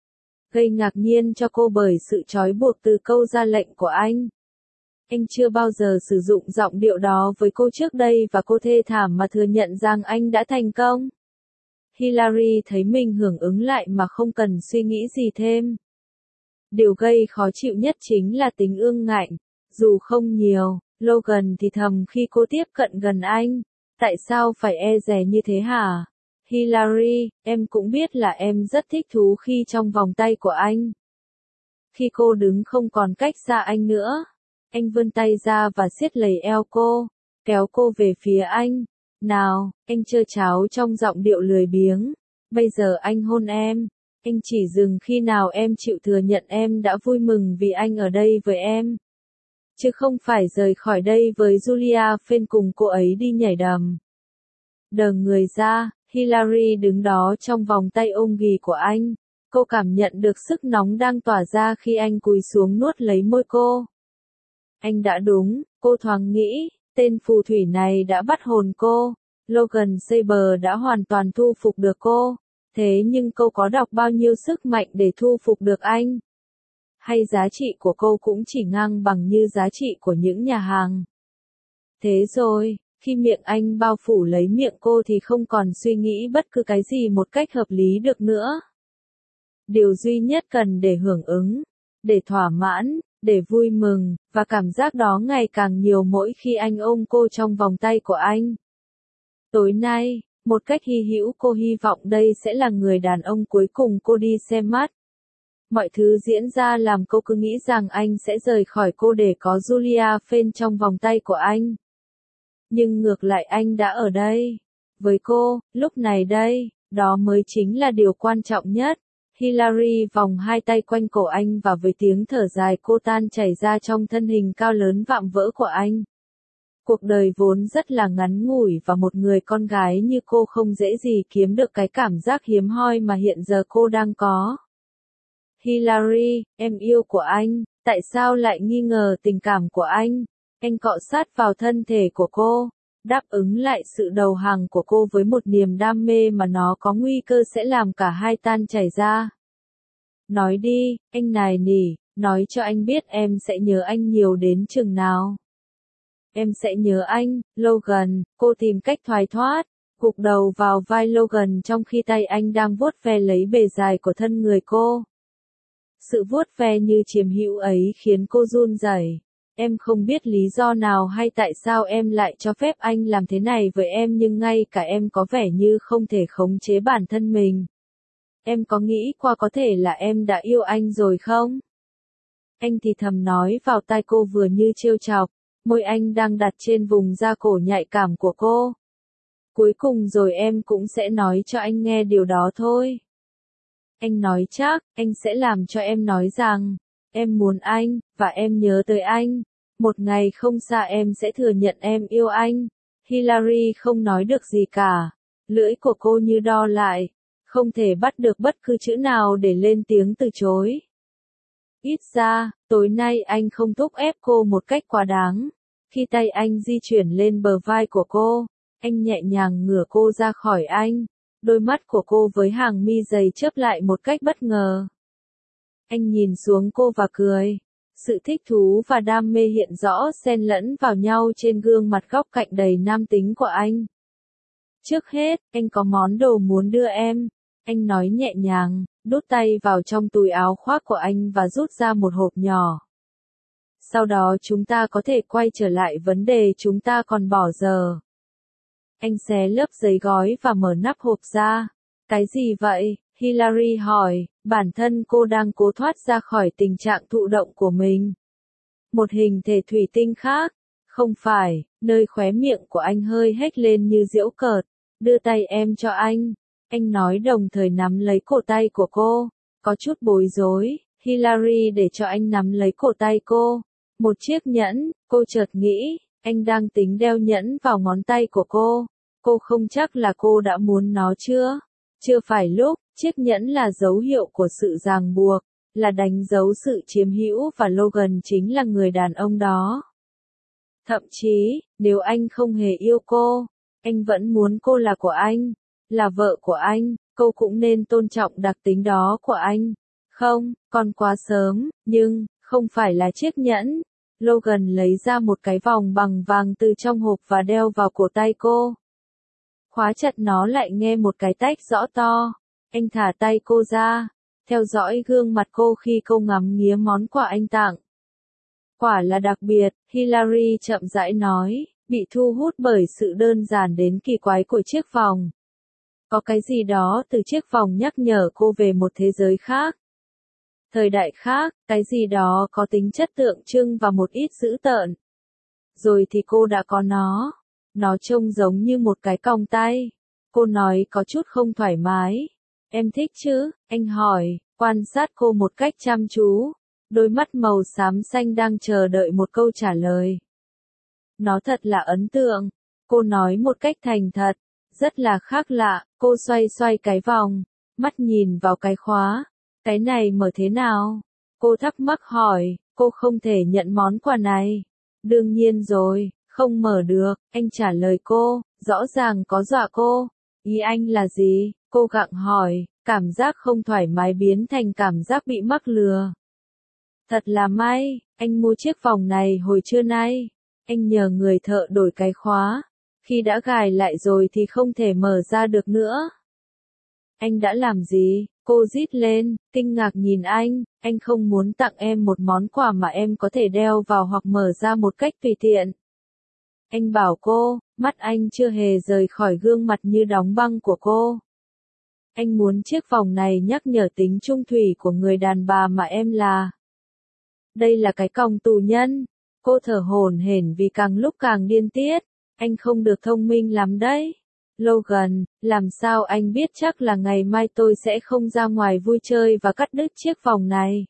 gây ngạc nhiên cho cô bởi sự trói buộc từ câu ra lệnh của anh. Anh chưa bao giờ sử dụng giọng điệu đó với cô trước đây và cô thê thảm mà thừa nhận rằng anh đã thành công. Hillary thấy mình hưởng ứng lại mà không cần suy nghĩ gì thêm. Điều gây khó chịu nhất chính là tính ương ngạnh, dù không nhiều, Logan thì thầm khi cô tiếp cận gần anh. Tại sao phải e dè như thế hả? Hillary, em cũng biết là em rất thích thú khi trong vòng tay của anh. Khi cô đứng không còn cách xa anh nữa, anh vươn tay ra và siết lấy eo cô, kéo cô về phía anh. Nào, anh trơ tráo trong giọng điệu lười biếng. Bây giờ anh hôn em. Anh chỉ dừng khi nào em chịu thừa nhận em đã vui mừng vì anh ở đây với em. Chứ không phải rời khỏi đây với Julia Phen cùng cô ấy đi nhảy đầm. Đờ người ra, Hillary đứng đó trong vòng tay ôm ghì của anh. Cô cảm nhận được sức nóng đang tỏa ra khi anh cúi xuống nuốt lấy môi cô. Anh đã đúng, cô thoáng nghĩ, tên phù thủy này đã bắt hồn cô. Logan Saber đã hoàn toàn thu phục được cô. Thế nhưng cô có đọc bao nhiêu sức mạnh để thu phục được anh? Hay giá trị của cô cũng chỉ ngang bằng như giá trị của những nhà hàng? Thế rồi, khi miệng anh bao phủ lấy miệng cô thì không còn suy nghĩ bất cứ cái gì một cách hợp lý được nữa. Điều duy nhất cần để hưởng ứng, để thỏa mãn, để vui mừng, và cảm giác đó ngày càng nhiều mỗi khi anh ôm cô trong vòng tay của anh. Tối nay, một cách hy hữu cô hy vọng đây sẽ là người đàn ông cuối cùng cô đi xem mắt. Mọi thứ diễn ra làm cô cứ nghĩ rằng anh sẽ rời khỏi cô để có Julia Phen trong vòng tay của anh. Nhưng ngược lại anh đã ở đây. Với cô, lúc này đây, đó mới chính là điều quan trọng nhất. Hillary vòng hai tay quanh cổ anh và với tiếng thở dài cô tan chảy ra trong thân hình cao lớn vạm vỡ của anh. Cuộc đời vốn rất là ngắn ngủi và một người con gái như cô không dễ gì kiếm được cái cảm giác hiếm hoi mà hiện giờ cô đang có. Hillary, em yêu của anh, tại sao lại nghi ngờ tình cảm của anh? Anh cọ sát vào thân thể của cô, đáp ứng lại sự đầu hàng của cô với một niềm đam mê mà nó có nguy cơ sẽ làm cả hai tan chảy ra. Nói đi, anh nài nỉ, nói cho anh biết em sẽ nhớ anh nhiều đến chừng nào. Em sẽ nhớ anh, Logan, cô tìm cách thoái thoát, gục đầu vào vai Logan trong khi tay anh đang vuốt ve lấy bề dài của thân người cô. Sự vuốt ve như chiếm hữu ấy khiến cô run rẩy. Em không biết lý do nào hay tại sao em lại cho phép anh làm thế này với em nhưng ngay cả em có vẻ như không thể khống chế bản thân mình. Em có nghĩ qua có thể là em đã yêu anh rồi không? Anh thì thầm nói vào tai cô vừa như trêu chọc, môi anh đang đặt trên vùng da cổ nhạy cảm của cô. Cuối cùng rồi em cũng sẽ nói cho anh nghe điều đó thôi. Anh nói chắc, anh sẽ làm cho em nói rằng, em muốn anh, và em nhớ tới anh. Một ngày không xa em sẽ thừa nhận em yêu anh. Hillary không nói được gì cả. Lưỡi của cô như đo lại. Không thể bắt được bất cứ chữ nào để lên tiếng từ chối. Ít ra, tối nay anh không thúc ép cô một cách quá đáng. Khi tay anh di chuyển lên bờ vai của cô, anh nhẹ nhàng ngửa cô ra khỏi anh. Đôi mắt của cô với hàng mi dày chớp lại một cách bất ngờ. Anh nhìn xuống cô và cười. Sự thích thú và đam mê hiện rõ xen lẫn vào nhau trên gương mặt góc cạnh đầy nam tính của anh. Trước hết, anh có món đồ muốn đưa em. Anh nói nhẹ nhàng, đút tay vào trong túi áo khoác của anh và rút ra một hộp nhỏ. Sau đó chúng ta có thể quay trở lại vấn đề chúng ta còn bỏ dở. Anh xé lớp giấy gói và mở nắp hộp ra. Cái gì vậy? Hillary hỏi, bản thân cô đang cố thoát ra khỏi tình trạng thụ động của mình. Một hình thể thủy tinh khác. Không phải, nơi khóe miệng của anh hơi hếch lên như giễu cợt. Đưa tay em cho anh. Anh nói đồng thời nắm lấy cổ tay của cô. Có chút bối rối, Hillary để cho anh nắm lấy cổ tay cô. Một chiếc nhẫn, cô chợt nghĩ, anh đang tính đeo nhẫn vào ngón tay của cô. Cô không chắc là cô đã muốn nó chưa? Chưa phải lúc, chiếc nhẫn là dấu hiệu của sự ràng buộc, là đánh dấu sự chiếm hữu và Logan chính là người đàn ông đó. Thậm chí, nếu anh không hề yêu cô, anh vẫn muốn cô là của anh, là vợ của anh, cô cũng nên tôn trọng đặc tính đó của anh. Không, còn quá sớm, nhưng, không phải là chiếc nhẫn. Logan lấy ra một cái vòng bằng vàng từ trong hộp và đeo vào cổ tay cô. Khóa chặt nó lại nghe một cái tách rõ to. Anh thả tay cô ra, theo dõi gương mặt cô khi cô ngắm nghía món quà anh tặng. Quả là đặc biệt, Hillary chậm rãi nói, bị thu hút bởi sự đơn giản đến kỳ quái của chiếc vòng. Có cái gì đó từ chiếc vòng nhắc nhở cô về một thế giới khác. Thời đại khác, cái gì đó có tính chất tượng trưng và một ít dữ tợn. Rồi thì cô đã có nó. Nó trông giống như một cái còng tay. Cô nói có chút không thoải mái. Em thích chứ? Anh hỏi, quan sát cô một cách chăm chú. Đôi mắt màu xám xanh đang chờ đợi một câu trả lời. Nó thật là ấn tượng. Cô nói một cách thành thật. Rất là khác lạ. Cô xoay xoay cái vòng. Mắt nhìn vào cái khóa. Cái này mở thế nào? Cô thắc mắc hỏi. Cô không thể nhận món quà này. Đương nhiên rồi, không mở được. Anh trả lời cô. Rõ ràng có dọa cô. Ý anh là gì? Cô gặng hỏi. Cảm giác không thoải mái biến thành cảm giác bị mắc lừa. Thật là may, anh mua chiếc vòng này hồi trưa nay. Anh nhờ người thợ đổi cái khóa. Khi đã gài lại rồi thì không thể mở ra được nữa. Anh đã làm gì? Cô rít lên, kinh ngạc nhìn anh không muốn tặng em một món quà mà em có thể đeo vào hoặc mở ra một cách tùy tiện. Anh bảo cô, mắt anh chưa hề rời khỏi gương mặt như đóng băng của cô. Anh muốn chiếc vòng này nhắc nhở tính trung thủy của người đàn bà mà em là. Đây là cái còng tù nhân. Cô thở hổn hển vì càng lúc càng điên tiết. Anh không được thông minh lắm đấy. Logan, làm sao anh biết chắc là ngày mai tôi sẽ không ra ngoài vui chơi và cắt đứt chiếc vòng này?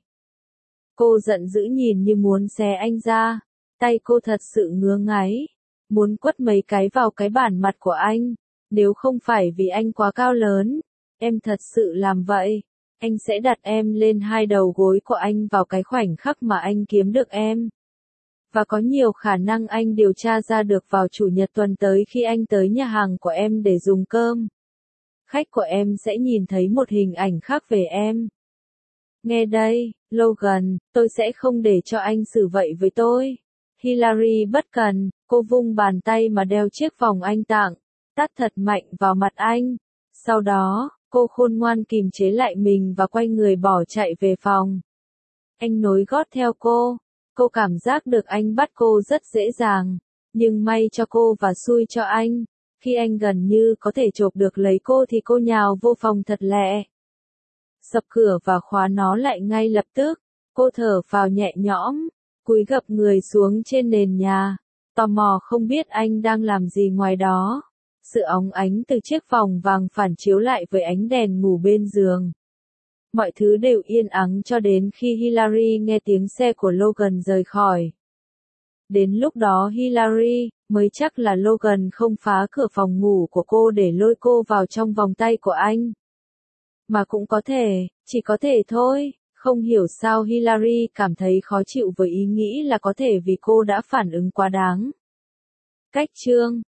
Cô giận dữ nhìn như muốn xé anh ra. Tay cô thật sự ngứa ngáy. Muốn quất mấy cái vào cái bản mặt của anh. Nếu không phải vì anh quá cao lớn, em thật sự làm vậy. Anh sẽ đặt em lên hai đầu gối của anh vào cái khoảnh khắc mà anh kiếm được em. Và có nhiều khả năng anh điều tra ra được vào chủ nhật tuần tới khi anh tới nhà hàng của em để dùng cơm. Khách của em sẽ nhìn thấy một hình ảnh khác về em. Nghe đây, Logan, tôi sẽ không để cho anh xử vậy với tôi. Hillary bất cần, cô vung bàn tay mà đeo chiếc vòng anh tặng, tát thật mạnh vào mặt anh. Sau đó, cô khôn ngoan kìm chế lại mình và quay người bỏ chạy về phòng. Anh nối gót theo cô. Cô cảm giác được anh bắt cô rất dễ dàng. Nhưng may cho cô và xui cho anh. Khi anh gần như có thể chộp được lấy cô thì cô nhào vô phòng thật lẹ. Sập cửa và khóa nó lại ngay lập tức. Cô thở phào nhẹ nhõm, cúi gập người xuống trên nền nhà. Tò mò không biết anh đang làm gì ngoài đó. Sự óng ánh từ chiếc vòng vàng phản chiếu lại với ánh đèn ngủ bên giường. Mọi thứ đều yên ắng cho đến khi Hillary nghe tiếng xe của Logan rời khỏi. Đến lúc đó Hillary mới chắc là Logan không phá cửa phòng ngủ của cô để lôi cô vào trong vòng tay của anh. Mà cũng có thể, chỉ có thể thôi, không hiểu sao Hillary cảm thấy khó chịu với ý nghĩ là có thể vì cô đã phản ứng quá đáng. Cách chương